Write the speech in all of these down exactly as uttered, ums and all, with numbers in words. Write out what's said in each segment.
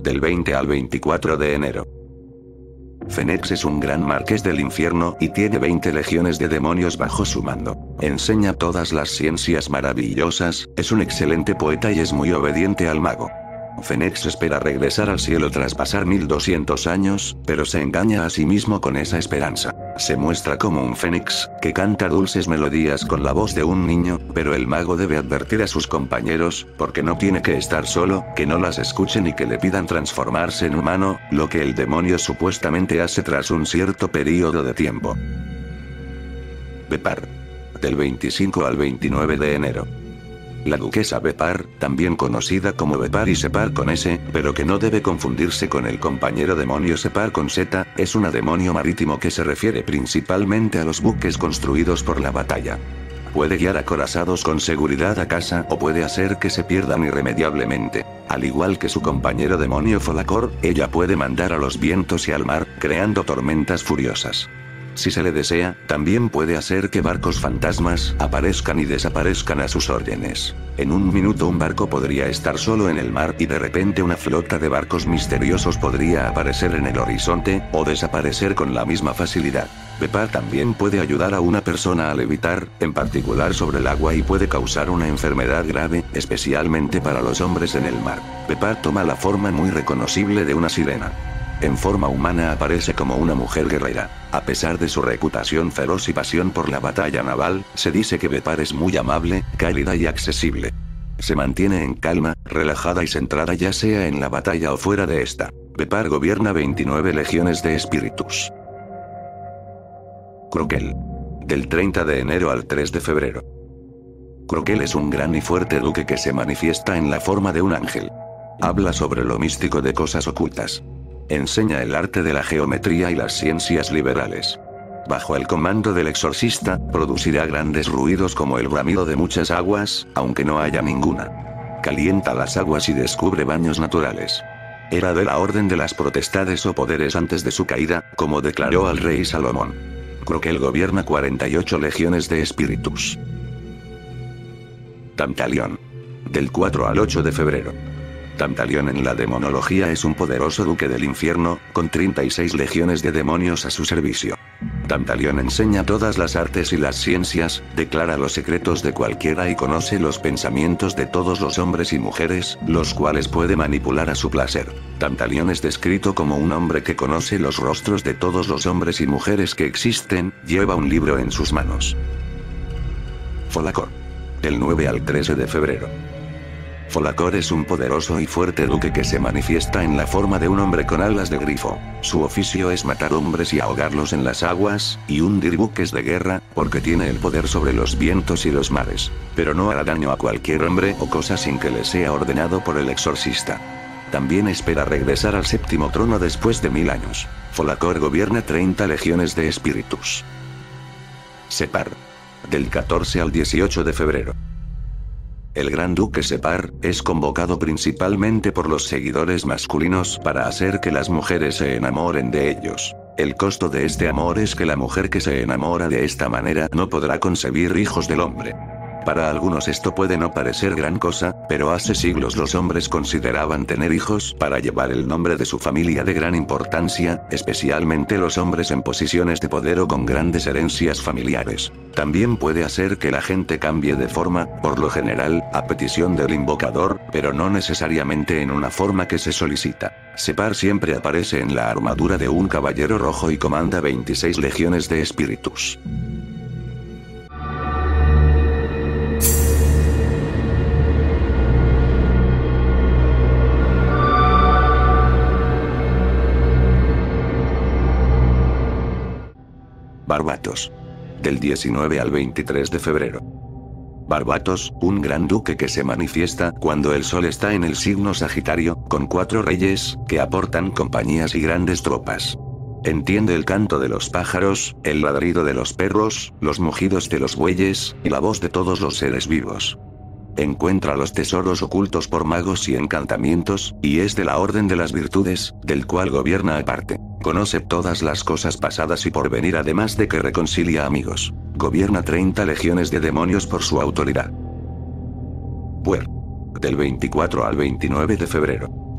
del veinte al veinticuatro de enero. Fénix es un gran marqués del infierno y tiene veinte legiones de demonios bajo su mando. Enseña todas las ciencias maravillosas, es un excelente poeta y es muy obediente al mago. Fénix espera regresar al cielo tras pasar mil doscientos años, pero se engaña a sí mismo con esa esperanza. Se muestra como un fénix, que canta dulces melodías con la voz de un niño, pero el mago debe advertir a sus compañeros, porque no tiene que estar solo, que no las escuchen y que le pidan transformarse en humano, lo que el demonio supuestamente hace tras un cierto periodo de tiempo. Vepar. Del veinticinco al veintinueve de enero. La duquesa Vepar, también conocida como Vepar y Separ con S, pero que no debe confundirse con el compañero demonio Separ con Z, es una demonio marítimo que se refiere principalmente a los buques construidos por la batalla. Puede guiar acorazados con seguridad a casa o puede hacer que se pierdan irremediablemente. Al igual que su compañero demonio Folacor, ella puede mandar a los vientos y al mar, creando tormentas furiosas. Si se le desea, también puede hacer que barcos fantasmas aparezcan y desaparezcan a sus órdenes. En un minuto un barco podría estar solo en el mar y de repente una flota de barcos misteriosos podría aparecer en el horizonte, o desaparecer con la misma facilidad. Vepar también puede ayudar a una persona a levitar, en particular sobre el agua, y puede causar una enfermedad grave, especialmente para los hombres en el mar. Vepar toma la forma muy reconocible de una sirena. En forma humana aparece como una mujer guerrera. A pesar de su reputación feroz y pasión por la batalla naval, se dice que Vepar es muy amable, cálida y accesible. Se mantiene en calma, relajada y centrada ya sea en la batalla o fuera de esta. Vepar gobierna veintinueve legiones de espíritus. Croquel. Del treinta de enero al tres de febrero. Croquel es un gran y fuerte duque que se manifiesta en la forma de un ángel. Habla sobre lo místico de cosas ocultas. Enseña el arte de la geometría y las ciencias liberales. Bajo el comando del exorcista, producirá grandes ruidos como el bramido de muchas aguas, aunque no haya ninguna. Calienta las aguas y descubre baños naturales. Era de la orden de las potestades o poderes antes de su caída, como declaró al rey Salomón. Croquel gobierna cuarenta y ocho legiones de espíritus. Tantalión. Del cuatro al ocho de febrero. Tantalión en la demonología es un poderoso duque del infierno, con treinta y seis legiones de demonios a su servicio. Tantalión enseña todas las artes y las ciencias, declara los secretos de cualquiera y conoce los pensamientos de todos los hombres y mujeres, los cuales puede manipular a su placer. Tantalión es descrito como un hombre que conoce los rostros de todos los hombres y mujeres que existen, lleva un libro en sus manos. Folacor. Del nueve al trece de febrero. Folacor es un poderoso y fuerte duque que se manifiesta en la forma de un hombre con alas de grifo. Su oficio es matar hombres y ahogarlos en las aguas, y hundir buques de guerra, porque tiene el poder sobre los vientos y los mares. Pero no hará daño a cualquier hombre o cosa sin que le sea ordenado por el exorcista. También espera regresar al séptimo trono después de mil años. Folacor gobierna treinta legiones de espíritus. Separ. Del catorce al dieciocho de febrero. El gran duque Separ es convocado principalmente por los seguidores masculinos para hacer que las mujeres se enamoren de ellos. El costo de este amor es que la mujer que se enamora de esta manera no podrá concebir hijos del hombre. Para algunos esto puede no parecer gran cosa, pero hace siglos los hombres consideraban tener hijos para llevar el nombre de su familia de gran importancia, especialmente los hombres en posiciones de poder o con grandes herencias familiares. También puede hacer que la gente cambie de forma, por lo general, a petición del invocador, pero no necesariamente en una forma que se solicita. Separ siempre aparece en la armadura de un caballero rojo y comanda veintiséis legiones de espíritus. Barbatos. Del diecinueve al veintitrés de febrero. Barbatos, un gran duque que se manifiesta cuando el sol está en el signo Sagitario, con cuatro reyes, que aportan compañías y grandes tropas. Entiende el canto de los pájaros, el ladrido de los perros, los mugidos de los bueyes, y la voz de todos los seres vivos. Encuentra los tesoros ocultos por magos y encantamientos, y es de la orden de las virtudes, del cual gobierna aparte. Conoce todas las cosas pasadas y por venir, además de que reconcilia amigos. Gobierna treinta legiones de demonios por su autoridad. Puer. Del veinticuatro al veintinueve de febrero.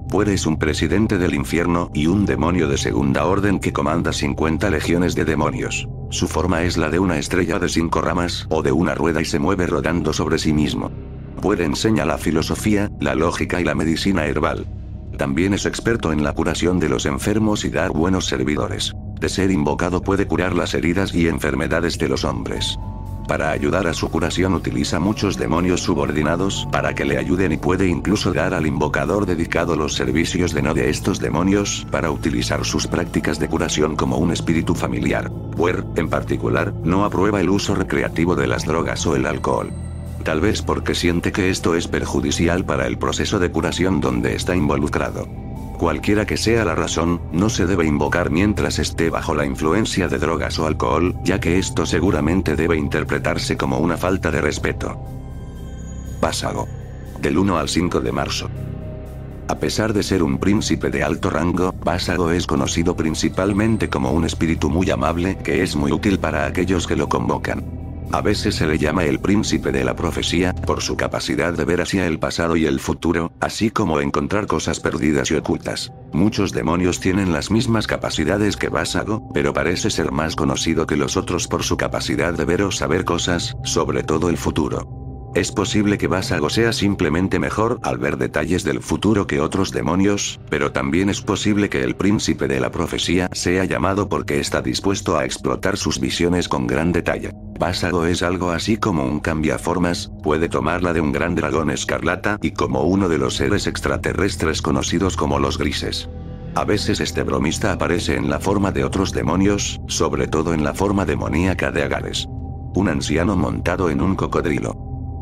Puer es un presidente del infierno y un demonio de segunda orden que comanda cincuenta legiones de demonios. Su forma es la de una estrella de cinco ramas o de una rueda y se mueve rodando sobre sí mismo. Puer enseña la filosofía, la lógica y la medicina herbal. También es experto en la curación de los enfermos y dar buenos servidores. De ser invocado puede curar las heridas y enfermedades de los hombres. Para ayudar a su curación utiliza muchos demonios subordinados para que le ayuden y puede incluso dar al invocador dedicado los servicios de no de estos demonios para utilizar sus prácticas de curación como un espíritu familiar. Puer, en particular, no aprueba el uso recreativo de las drogas o el alcohol. Tal vez porque siente que esto es perjudicial para el proceso de curación donde está involucrado. Cualquiera que sea la razón, no se debe invocar mientras esté bajo la influencia de drogas o alcohol, ya que esto seguramente debe interpretarse como una falta de respeto. Vásago. Del uno al cinco de marzo. A pesar de ser un príncipe de alto rango, Vásago es conocido principalmente como un espíritu muy amable que es muy útil para aquellos que lo convocan. A veces se le llama el príncipe de la profecía, por su capacidad de ver hacia el pasado y el futuro, así como encontrar cosas perdidas y ocultas. Muchos demonios tienen las mismas capacidades que Vásago, pero parece ser más conocido que los otros por su capacidad de ver o saber cosas, sobre todo el futuro. Es posible que Vásago sea simplemente mejor al ver detalles del futuro que otros demonios, pero también es posible que el príncipe de la profecía sea llamado porque está dispuesto a explotar sus visiones con gran detalle. Vásago es algo así como un cambiaformas, puede tomarla de un gran dragón escarlata y como uno de los seres extraterrestres conocidos como los grises. A veces este bromista aparece en la forma de otros demonios, sobre todo en la forma demoníaca de Agares. Un anciano montado en un cocodrilo.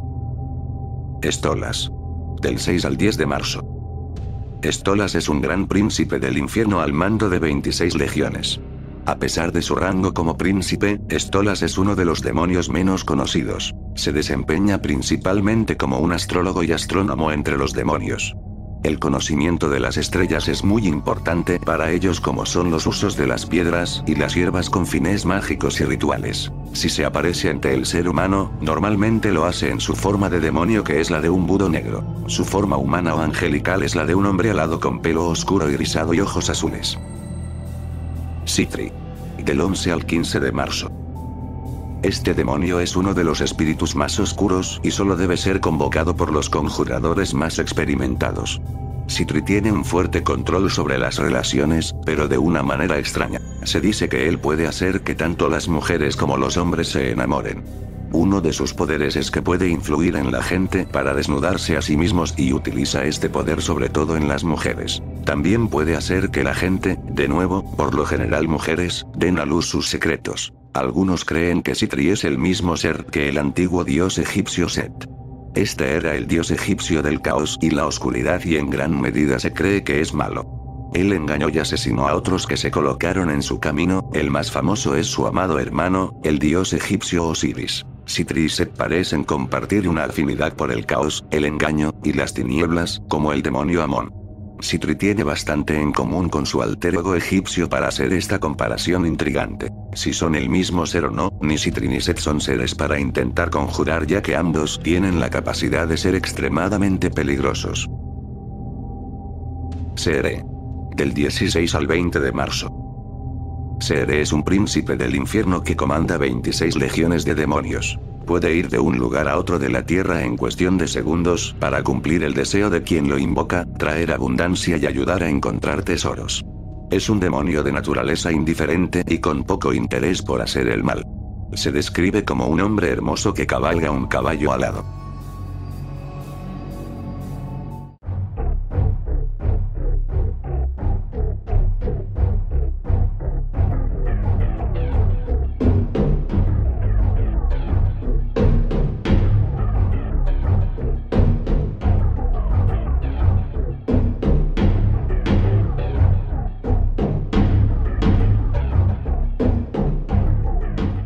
Estolas. Del seis al diez de marzo. Estolas es un gran príncipe del infierno al mando de veintiséis legiones. A pesar de su rango como príncipe, Estolas es uno de los demonios menos conocidos. Se desempeña principalmente como un astrólogo y astrónomo entre los demonios. El conocimiento de las estrellas es muy importante para ellos, como son los usos de las piedras y las hierbas con fines mágicos y rituales. Si se aparece ante el ser humano, normalmente lo hace en su forma de demonio, que es la de un budo negro. Su forma humana o angelical es la de un hombre alado con pelo oscuro y rizado y ojos azules. Sitri. Del once al quince de marzo. Este demonio es uno de los espíritus más oscuros y solo debe ser convocado por los conjuradores más experimentados. Sitri tiene un fuerte control sobre las relaciones, pero de una manera extraña. Se dice que él puede hacer que tanto las mujeres como los hombres se enamoren. Uno de sus poderes es que puede influir en la gente para desnudarse a sí mismos y utiliza este poder sobre todo en las mujeres. También puede hacer que la gente, de nuevo, por lo general mujeres, den a luz sus secretos. Algunos creen que Sitri es el mismo ser que el antiguo dios egipcio Set. Este era el dios egipcio del caos y la oscuridad y en gran medida se cree que es malo. Él engañó y asesinó a otros que se colocaron en su camino. El más famoso es su amado hermano, el dios egipcio Osiris. Sitri y Set parecen compartir una afinidad por el caos, el engaño y las tinieblas, como el demonio Amón. Sitri tiene bastante en común con su alter ego egipcio para hacer esta comparación intrigante. Si son el mismo ser o no, ni Sitri ni Set son seres para intentar conjurar, ya que ambos tienen la capacidad de ser extremadamente peligrosos. Seere. Del dieciséis al veinte de marzo. Seere es un príncipe del infierno que comanda veintiséis legiones de demonios. Puede ir de un lugar a otro de la tierra en cuestión de segundos para cumplir el deseo de quien lo invoca, traer abundancia y ayudar a encontrar tesoros. Es un demonio de naturaleza indiferente y con poco interés por hacer el mal. Se describe como un hombre hermoso que cabalga un caballo alado.